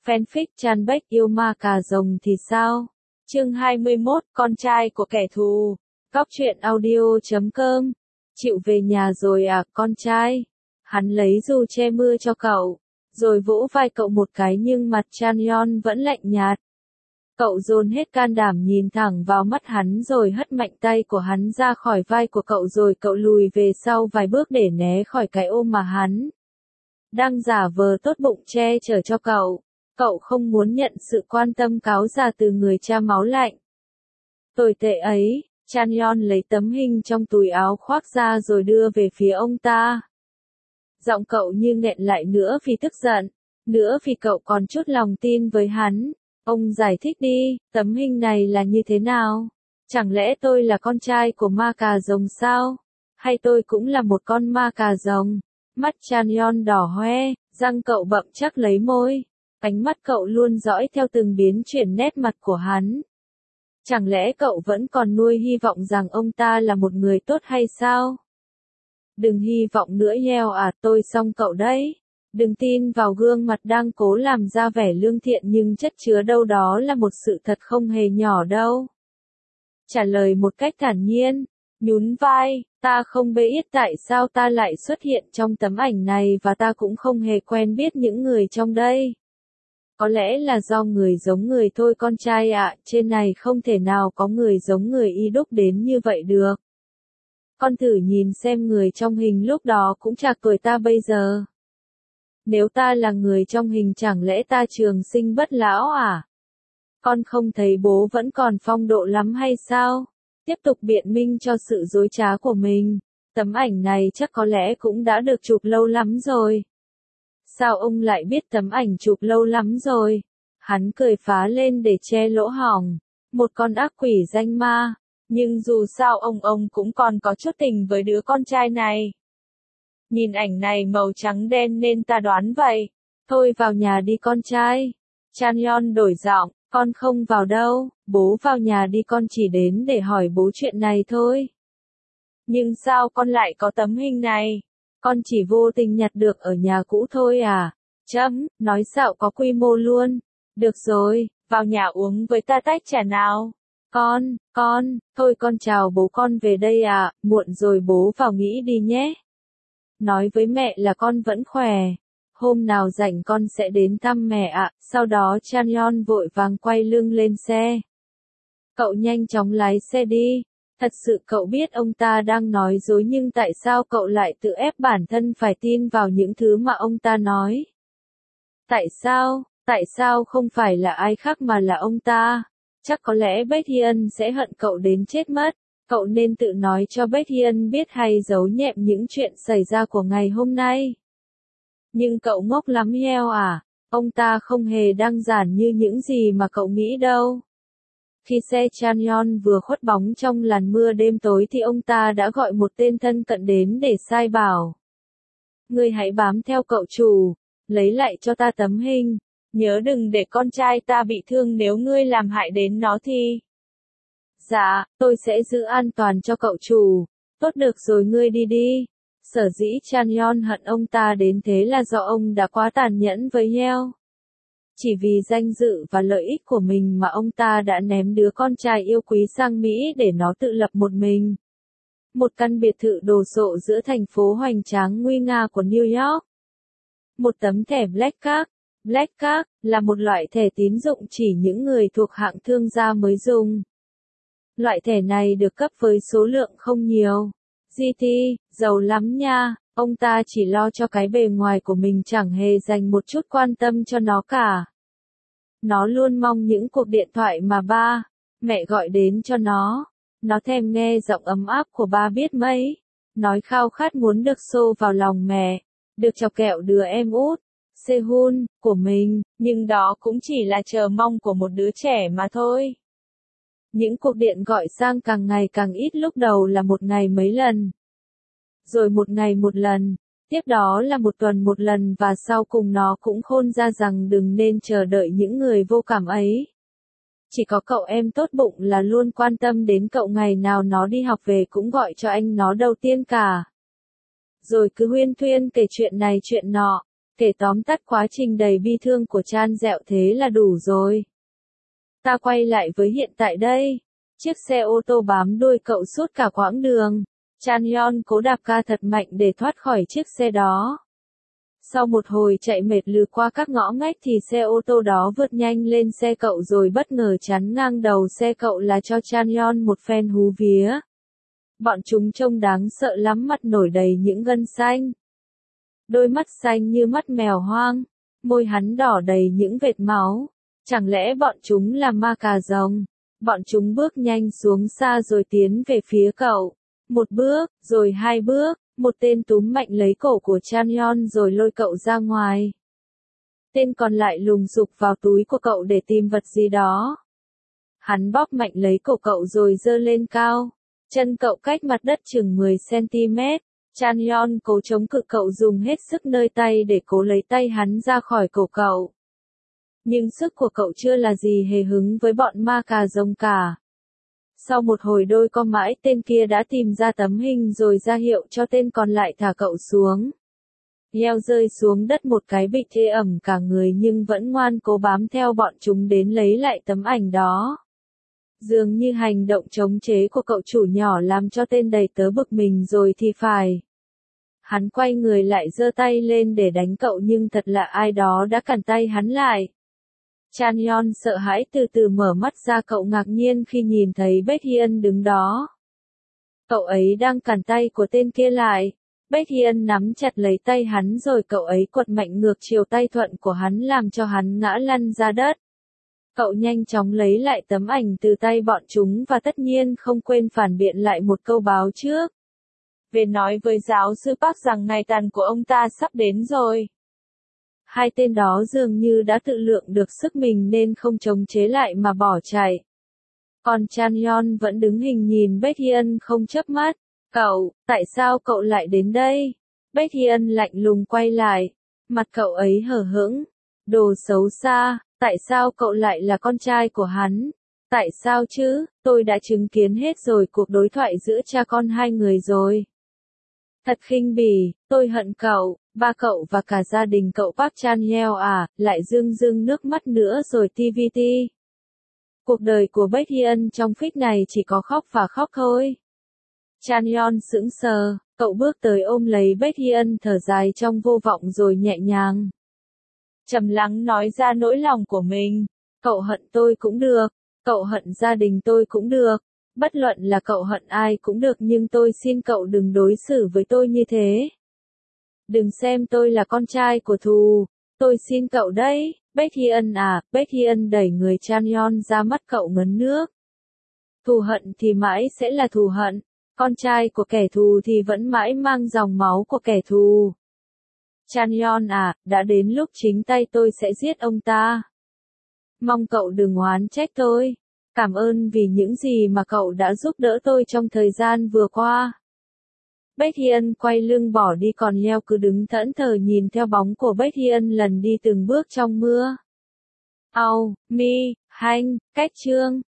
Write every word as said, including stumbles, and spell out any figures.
Fanfic Chanbek yêu ma cà rồng thì sao? Chương hai mươi mốt, con trai của kẻ thù. Góc truyện audio chấm com. Chịu về nhà rồi à, con trai? Hắn lấy dù che mưa cho cậu, rồi vỗ vai cậu một cái nhưng mặt Chanyeon vẫn lạnh nhạt. Cậu dồn hết can đảm nhìn thẳng vào mắt hắn rồi hất mạnh tay của hắn ra khỏi vai của cậu rồi cậu lùi về sau vài bước để né khỏi cái ôm mà hắn đang giả vờ tốt bụng che chở cho cậu. Cậu không muốn nhận sự quan tâm cáo già từ người cha máu lạnh tồi tệ ấy. Chanyeon lấy tấm hình trong túi áo khoác ra rồi đưa về phía ông ta. Giọng cậu như nghẹn lại nữa vì tức giận, nữa vì cậu còn chút lòng tin với hắn. Ông giải thích đi, tấm hình này là như thế nào? Chẳng lẽ tôi là con trai của ma cà rồng sao? Hay tôi cũng là một con ma cà rồng? Mắt Chanyeon đỏ hoe, răng cậu bậm chắc lấy môi. Ánh mắt cậu luôn dõi theo từng biến chuyển nét mặt của hắn. Chẳng lẽ cậu vẫn còn nuôi hy vọng rằng ông ta là một người tốt hay sao? Đừng hy vọng nữa nheo à, tôi xong cậu đấy. Đừng tin vào gương mặt đang cố làm ra vẻ lương thiện nhưng chất chứa đâu đó là một sự thật không hề nhỏ đâu. Trả lời một cách thản nhiên, nhún vai, ta không biết tại sao ta lại xuất hiện trong tấm ảnh này và ta cũng không hề quen biết những người trong đây. Có lẽ là do người giống người thôi con trai ạ, trên này không thể nào có người giống người y đúc đến như vậy được. Con thử nhìn xem người trong hình lúc đó cũng chạc tuổi ta bây giờ. Nếu ta là người trong hình chẳng lẽ ta trường sinh bất lão à? Con không thấy bố vẫn còn phong độ lắm hay sao? Tiếp tục biện minh cho sự dối trá của mình. Tấm ảnh này chắc có lẽ cũng đã được chụp lâu lắm rồi. Sao ông lại biết tấm ảnh chụp lâu lắm rồi? Hắn cười phá lên để che lỗ hổng. Một con ác quỷ danh ma. Nhưng dù sao ông ông cũng còn có chút tình với đứa con trai này. Nhìn ảnh này màu trắng đen nên ta đoán vậy. Thôi vào nhà đi con trai. Chanyeon đổi giọng, con không vào đâu, bố vào nhà đi con chỉ đến để hỏi bố chuyện này thôi. Nhưng sao con lại có tấm hình này? Con chỉ vô tình nhặt được ở nhà cũ thôi à? Chấm, nói xạo có quy mô luôn. Được rồi, vào nhà uống với ta tách trà nào. Con, con, thôi con chào bố con về đây à, muộn rồi bố vào nghỉ đi nhé. Nói với mẹ là con vẫn khỏe. Hôm nào rảnh con sẽ đến thăm mẹ ạ. Sau đó Chanyeon vội vàng quay lưng lên xe. Cậu nhanh chóng lái xe đi. Thật sự cậu biết ông ta đang nói dối nhưng tại sao cậu lại tự ép bản thân phải tin vào những thứ mà ông ta nói? Tại sao? Tại sao không phải là ai khác mà là ông ta? Chắc có lẽ Baekhyun sẽ hận cậu đến chết mất. Cậu nên tự nói cho Baekhyun biết hay giấu nhẹm những chuyện xảy ra của ngày hôm nay. Nhưng cậu ngốc lắm heo à, ông ta không hề đơn giản như những gì mà cậu nghĩ đâu. Khi xe Chanyeon vừa khuất bóng trong làn mưa đêm tối thì ông ta đã gọi một tên thân cận đến để sai bảo. Ngươi hãy bám theo cậu chủ, lấy lại cho ta tấm hình, nhớ đừng để con trai ta bị thương nếu ngươi làm hại đến nó thì. Dạ, tôi sẽ giữ an toàn cho cậu chủ. Tốt được rồi ngươi đi đi. Sở dĩ Chanyeon hận ông ta đến thế là do ông đã quá tàn nhẫn với Heo. Chỉ vì danh dự và lợi ích của mình mà ông ta đã ném đứa con trai yêu quý sang Mỹ để nó tự lập một mình. Một căn biệt thự đồ sộ giữa thành phố hoành tráng nguy nga của New York. Một tấm thẻ Black Card. Black Card là một loại thẻ tín dụng chỉ những người thuộc hạng thương gia mới dùng. Loại thẻ này được cấp với số lượng không nhiều. giê tê, giàu lắm nha, ông ta chỉ lo cho cái bề ngoài của mình chẳng hề dành một chút quan tâm cho nó cả. Nó luôn mong những cuộc điện thoại mà ba, mẹ gọi đến cho nó. Nó thèm nghe giọng ấm áp của ba biết mấy. Nói khao khát muốn được xô vào lòng mẹ, được chọc kẹo đứa em út, Sehun, của mình, nhưng đó cũng chỉ là chờ mong của một đứa trẻ mà thôi. Những cuộc điện gọi sang càng ngày càng ít, lúc đầu là một ngày mấy lần. Rồi một ngày một lần, tiếp đó là một tuần một lần và sau cùng nó cũng khôn ra rằng đừng nên chờ đợi những người vô cảm ấy. Chỉ có cậu em tốt bụng là luôn quan tâm đến cậu, ngày nào nó đi học về cũng gọi cho anh nó đầu tiên cả. Rồi cứ huyên thuyên kể chuyện này chuyện nọ. Kể tóm tắt quá trình đầy bi thương của Chan Dẹo thế là đủ rồi. Ta quay lại với hiện tại đây. Chiếc xe ô tô bám đuôi cậu suốt cả quãng đường. Chan Yeon cố đạp ga thật mạnh để thoát khỏi chiếc xe đó. Sau một hồi chạy mệt lừ qua các ngõ ngách thì xe ô tô đó vượt nhanh lên xe cậu rồi bất ngờ chắn ngang đầu xe cậu là cho Chan Yeon một phen hú vía. Bọn chúng trông đáng sợ lắm, mặt nổi đầy những gân xanh. Đôi mắt xanh như mắt mèo hoang, môi hắn đỏ đầy những vệt máu. Chẳng lẽ bọn chúng là ma cà rồng? Bọn chúng bước nhanh xuống xa rồi tiến về phía cậu. Một bước, rồi hai bước, một tên túm mạnh lấy cổ của Chan Yeon rồi lôi cậu ra ngoài. Tên còn lại lùng sục vào túi của cậu để tìm vật gì đó. Hắn bóp mạnh lấy cổ cậu rồi giơ lên cao. Chân cậu cách mặt đất chừng mười xăng ti mét. Chan Yeon cố chống cự, cậu dùng hết sức nơi tay để cố lấy tay hắn ra khỏi cổ cậu. Nhưng sức của cậu chưa là gì hề hứng với bọn ma cà rồng cả. Sau một hồi đôi co mãi, tên kia đã tìm ra tấm hình rồi ra hiệu cho tên còn lại thả cậu xuống. Yeo rơi xuống đất một cái bị thê ẩm cả người nhưng vẫn ngoan cố bám theo bọn chúng đến lấy lại tấm ảnh đó. Dường như hành động chống chế của cậu chủ nhỏ làm cho tên đầy tớ bực mình rồi thì phải. Hắn quay người lại giơ tay lên để đánh cậu nhưng thật lạ ai đó đã cản tay hắn lại. Chan Yeon sợ hãi từ từ mở mắt ra, cậu ngạc nhiên khi nhìn thấy Baekhyun đứng đó. Cậu ấy đang cản tay của tên kia lại. Baekhyun nắm chặt lấy tay hắn rồi cậu ấy quật mạnh ngược chiều tay thuận của hắn làm cho hắn ngã lăn ra đất. Cậu nhanh chóng lấy lại tấm ảnh từ tay bọn chúng và tất nhiên không quên phản biện lại một câu báo trước. Về nói với giáo sư Park rằng ngày tàn của ông ta sắp đến rồi. Hai tên đó dường như đã tự lượng được sức mình nên không chống chế lại mà bỏ chạy. Còn Chan Yeon vẫn đứng hình nhìn Baekhyun không chớp mắt. Cậu, tại sao cậu lại đến đây? Baekhyun lạnh lùng quay lại. Mặt cậu ấy hờ hững. Đồ xấu xa, tại sao cậu lại là con trai của hắn? Tại sao chứ, tôi đã chứng kiến hết rồi cuộc đối thoại giữa cha con hai người rồi. Thật khinh bỉ, tôi hận cậu, ba cậu và cả gia đình cậu Park Chan Yeo à, lại rưng rưng nước mắt nữa rồi tê vê tê. Cuộc đời của Baekhyun trong phích này chỉ có khóc và khóc thôi. Chan Yeon sững sờ, cậu bước tới ôm lấy Baekhyun thở dài trong vô vọng rồi nhẹ nhàng. Trầm lắng nói ra nỗi lòng của mình. Cậu hận tôi cũng được, cậu hận gia đình tôi cũng được. Bất luận là cậu hận ai cũng được nhưng tôi xin cậu đừng đối xử với tôi như thế. Đừng xem tôi là con trai của thù. Tôi xin cậu đấy, Baekhyun à, Baekhyun đẩy người Chan Yeon ra, mắt cậu ngấn nước. Thù hận thì mãi sẽ là thù hận, con trai của kẻ thù thì vẫn mãi mang dòng máu của kẻ thù. Chan Yeon à, đã đến lúc chính tay tôi sẽ giết ông ta. Mong cậu đừng oán trách tôi. Cảm ơn vì những gì mà cậu đã giúp đỡ tôi trong thời gian vừa qua. Baekhyun quay lưng bỏ đi còn Yeo cứ đứng thẫn thờ nhìn theo bóng của Baekhyun lần đi từng bước trong mưa. Ao, mi, hanh, cách chương.